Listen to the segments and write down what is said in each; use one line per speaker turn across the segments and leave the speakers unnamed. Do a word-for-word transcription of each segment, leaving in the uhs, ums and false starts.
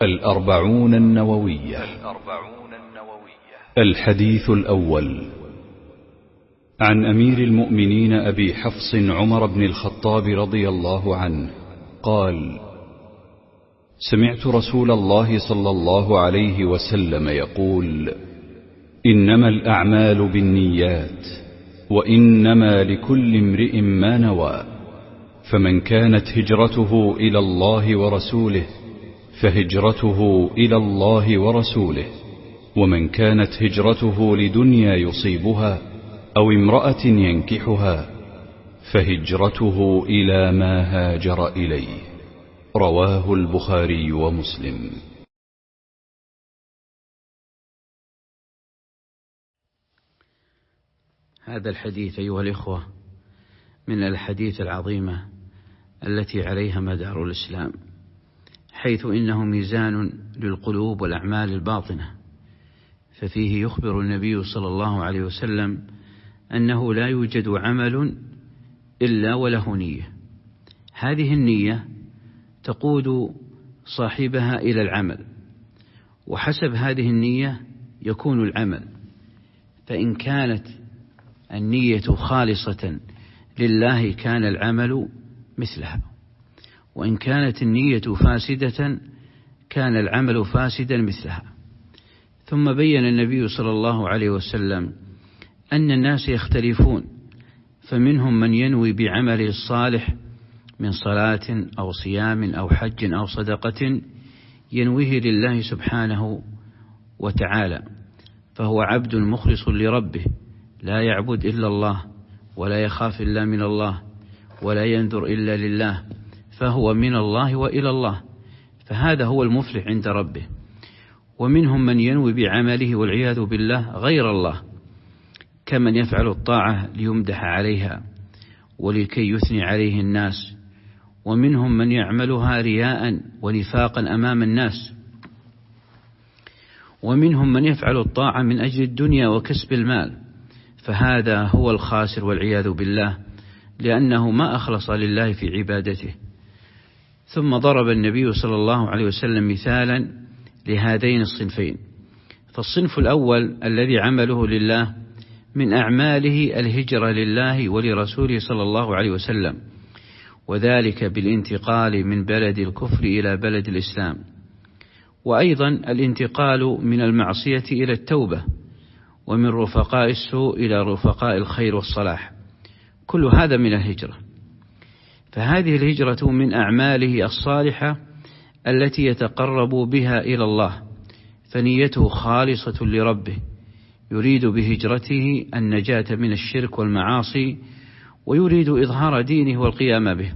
الأربعون النووية. الحديث الأول: عن أمير المؤمنين أبي حفص عمر بن الخطاب رضي الله عنه قال: سمعت رسول الله صلى الله عليه وسلم يقول: إنما الأعمال بالنيات، وإنما لكل امرئ ما نوى، فمن كانت هجرته إلى الله ورسوله فهجرته إلى الله ورسوله، ومن كانت هجرته لدنيا يصيبها أو امرأة ينكحها فهجرته إلى ما هاجر إليه. رواه البخاري ومسلم.
هذا الحديث أيها الإخوة من الحديث العظيمة التي عليها مدار الإسلام، حيث إنه ميزان للقلوب والأعمال الباطنة. ففيه يخبر النبي صلى الله عليه وسلم أنه لا يوجد عمل إلا وله نية. هذه النية تقود صاحبها إلى العمل، وحسب هذه النية يكون العمل. فإن كانت النية خالصة لله كان العمل مثلها، وإن كانت النية فاسدة كان العمل فاسدا مثلها. ثم بين النبي صلى الله عليه وسلم أن الناس يختلفون، فمنهم من ينوي بعمله الصالح من صلاة أو صيام أو حج أو صدقة ينويه لله سبحانه وتعالى، فهو عبد مخلص لربه، لا يعبد إلا الله، ولا يخاف إلا من الله، ولا ينذر إلا لله، فهو من الله وإلى الله، فهذا هو المفلح عند ربه. ومنهم من ينوي بعمله والعياذ بالله غير الله، كمن يفعل الطاعة ليمدح عليها ولكي يثني عليه الناس. ومنهم من يعملها رياء ونفاقا أمام الناس. ومنهم من يفعل الطاعة من أجل الدنيا وكسب المال، فهذا هو الخاسر والعياذ بالله، لأنه ما أخلص لله في عبادته. ثم ضرب النبي صلى الله عليه وسلم مثالا لهذين الصنفين. فالصنف الأول الذي عمله لله من أعماله الهجرة لله ولرسوله صلى الله عليه وسلم، وذلك بالانتقال من بلد الكفر إلى بلد الإسلام، وأيضا الانتقال من المعصية إلى التوبة، ومن رفقاء السوء إلى رفقاء الخير والصلاح. كل هذا من الهجرة. فهذه الهجرة من أعماله الصالحة التي يتقرب بها إلى الله، فنيته خالصة لربه، يريد بهجرته النجاة من الشرك والمعاصي، ويريد إظهار دينه والقيام به.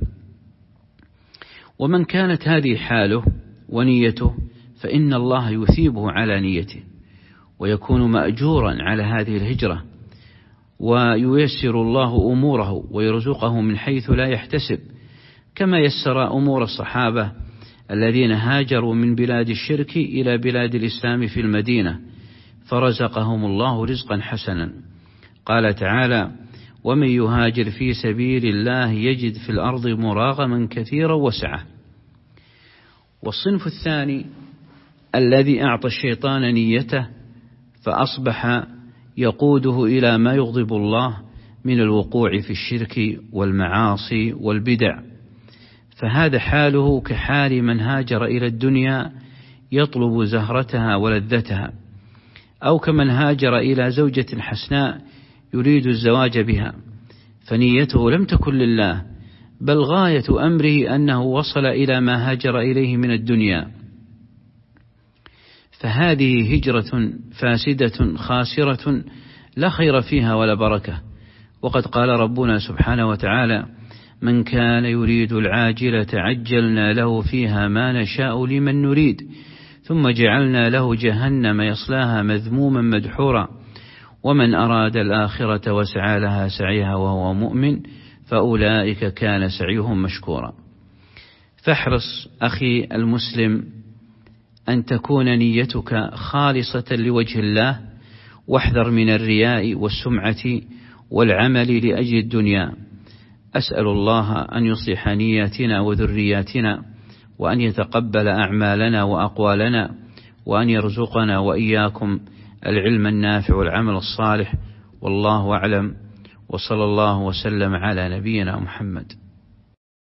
ومن كانت هذه حاله ونيته فإن الله يثيبه على نيته، ويكون مأجورا على هذه الهجرة، وييسر الله أموره ويرزقه من حيث لا يحتسب، كما يسر أمور الصحابة الذين هاجروا من بلاد الشرك إلى بلاد الإسلام في المدينة، فرزقهم الله رزقا حسنا. قال تعالى: ومن يهاجر في سبيل الله يجد في الأرض مراغما كثيرا وسعة. والصنف الثاني الذي أعطى الشيطان نيته فأصبح يقوده إلى ما يغضب الله من الوقوع في الشرك والمعاصي والبدع، فهذا حاله كحال من هاجر إلى الدنيا يطلب زهرتها ولذتها، أو كمن هاجر إلى زوجة حسناء يريد الزواج بها، فنيته لم تكن لله، بل غاية أمره أنه وصل إلى ما هاجر إليه من الدنيا. فهذه هجرة فاسدة خاسرة لا خير فيها ولا بركة. وقد قال ربنا سبحانه وتعالى: من كان يريد العاجلة عجلنا له فيها ما نشاء لمن نريد ثم جعلنا له جهنم يصلاها مذموما مدحورا ومن أراد الآخرة وسعى لها سعيها وهو مؤمن فأولئك كان سعيهم مشكورا. فاحرص أخي المسلم أن تكون نيتك خالصة لوجه الله، واحذر من الرياء والسمعة والعمل لأجل الدنيا. أسأل الله أن يصلح نياتنا وذرياتنا وأن يتقبل أعمالنا وأقوالنا، وأن يرزقنا وإياكم العلم النافع والعمل الصالح. والله أعلم، وصلى الله وسلم على نبينا محمد.